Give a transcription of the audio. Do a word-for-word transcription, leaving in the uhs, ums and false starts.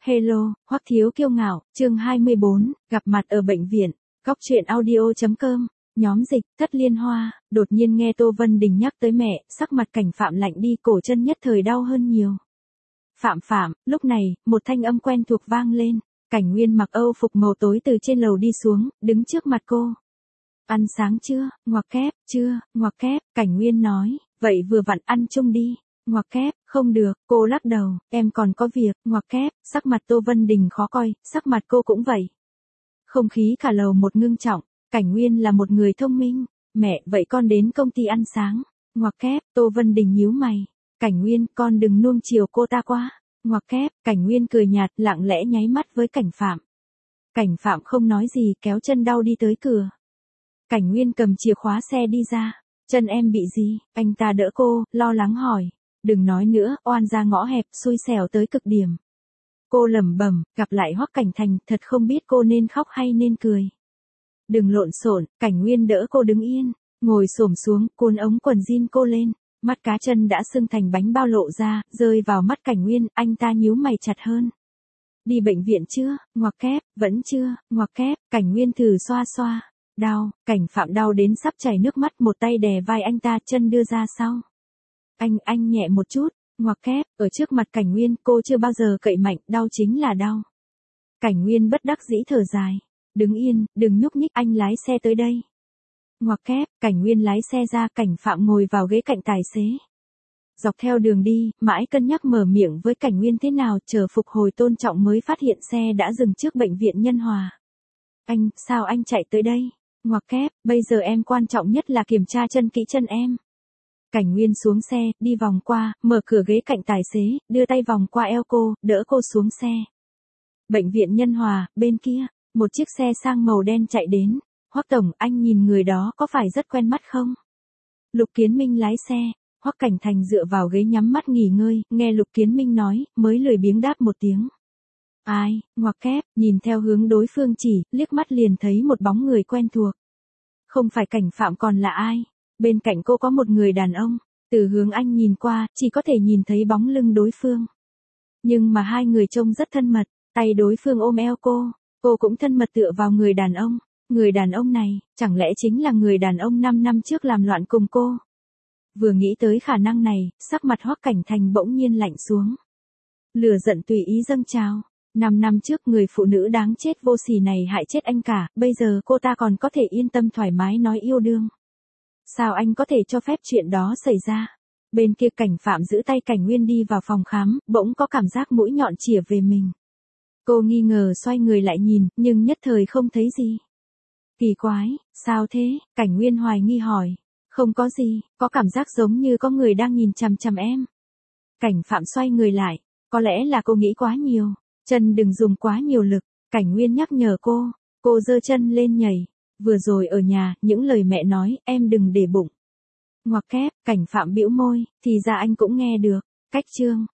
Hello, Hoắc Thiếu Kiêu Ngạo, chương hai mươi bốn, gặp mặt ở bệnh viện, góc truyện audio.com, nhóm dịch, Thất Liên Hoa, đột nhiên nghe Tô Vân Đình nhắc tới mẹ, sắc mặt Cảnh Phạm lạnh đi, cổ chân nhất thời đau hơn nhiều. Phạm Phạm, lúc này, một thanh âm quen thuộc vang lên, Cảnh Nguyên mặc Âu phục màu tối từ trên lầu đi xuống, đứng trước mặt cô. Ăn sáng chưa, ngoặc kép, chưa, ngoặc kép, Cảnh Nguyên nói, vậy vừa vặn ăn chung đi. Ngoặc kép, không được, cô lắc đầu, em còn có việc, ngoặc kép, sắc mặt Tô Vân Đình khó coi, sắc mặt cô cũng vậy. Không khí cả lầu một ngưng trọng, Cảnh Nguyên là một người thông minh, mẹ, vậy con đến công ty ăn sáng, ngoặc kép, Tô Vân Đình nhíu mày, Cảnh Nguyên, con đừng nuông chiều cô ta quá, ngoặc kép, Cảnh Nguyên cười nhạt, lặng lẽ nháy mắt với Cảnh Phạm. Cảnh Phạm không nói gì, kéo chân đau đi tới cửa. Cảnh Nguyên cầm chìa khóa xe đi ra, chân em bị gì, anh ta đỡ cô, lo lắng hỏi. Đừng nói nữa, oan ra ngõ hẹp, xui xẻo tới cực điểm. Cô lẩm bẩm, gặp lại Hoắc Cảnh Thành, thật không biết cô nên khóc hay nên cười. Đừng lộn xộn, Cảnh Nguyên đỡ cô đứng yên, ngồi xổm xuống, cuốn ống quần jean cô lên, mắt cá chân đã sưng thành bánh bao lộ ra, rơi vào mắt Cảnh Nguyên, anh ta nhíu mày chặt hơn. Đi bệnh viện chưa, ngoặc kép, vẫn chưa, ngoặc kép, Cảnh Nguyên thử xoa xoa, đau, Cảnh Phạm đau đến sắp chảy nước mắt, một tay đè vai anh ta, chân đưa ra sau. Anh, anh nhẹ một chút, ngoặc kép, ở trước mặt Cảnh Nguyên, cô chưa bao giờ cậy mạnh, đau chính là đau. Cảnh Nguyên bất đắc dĩ thở dài, đứng yên, đừng nhúc nhích, anh lái xe tới đây. Ngoặc kép, Cảnh Nguyên lái xe ra, Cảnh Phạm ngồi vào ghế cạnh tài xế. Dọc theo đường đi, mãi cân nhắc mở miệng với Cảnh Nguyên thế nào, chờ phục hồi tôn trọng mới phát hiện xe đã dừng trước bệnh viện Nhân Hòa. Anh, sao anh chạy tới đây? Ngoặc kép, bây giờ em quan trọng nhất là kiểm tra chân kỹ chân em. Cảnh Nguyên xuống xe, đi vòng qua, mở cửa ghế cạnh tài xế, đưa tay vòng qua eo cô, đỡ cô xuống xe. Bệnh viện Nhân Hòa, bên kia, một chiếc xe sang màu đen chạy đến. Hoắc tổng, anh nhìn người đó có phải rất quen mắt không? Lục Kiến Minh lái xe, Hoắc Cảnh Thành dựa vào ghế nhắm mắt nghỉ ngơi, nghe Lục Kiến Minh nói, mới lười biếng đáp một tiếng. Ai, ngoặc kép, nhìn theo hướng đối phương chỉ, liếc mắt liền thấy một bóng người quen thuộc. Không phải Cảnh Phạm còn là ai? Bên cạnh cô có một người đàn ông, từ hướng anh nhìn qua, chỉ có thể nhìn thấy bóng lưng đối phương. Nhưng mà hai người trông rất thân mật, tay đối phương ôm eo cô, cô cũng thân mật tựa vào người đàn ông. Người đàn ông này, chẳng lẽ chính là người đàn ông năm năm trước làm loạn cùng cô? Vừa nghĩ tới khả năng này, sắc mặt Hoắc Cảnh Thành bỗng nhiên lạnh xuống. Lửa giận tùy ý dâng trào. Năm năm trước người phụ nữ đáng chết vô sỉ này hại chết anh cả, bây giờ cô ta còn có thể yên tâm thoải mái nói yêu đương. Sao anh có thể cho phép chuyện đó xảy ra? Bên kia Cảnh Phạm giữ tay Cảnh Nguyên đi vào phòng khám, bỗng có cảm giác mũi nhọn chĩa về mình. Cô nghi ngờ xoay người lại nhìn, nhưng nhất thời không thấy gì. Kỳ quái, sao thế? Cảnh Nguyên hoài nghi hỏi. Không có gì, có cảm giác giống như có người đang nhìn chằm chằm em. Cảnh Phạm xoay người lại, có lẽ là cô nghĩ quá nhiều, chân đừng dùng quá nhiều lực, Cảnh Nguyên nhắc nhở cô, cô giơ chân lên nhảy. Vừa rồi ở nhà, những lời mẹ nói, em đừng để bụng. Ngoặc kép, Cảnh Phạm bĩu môi, thì ra anh cũng nghe được. Cách chương,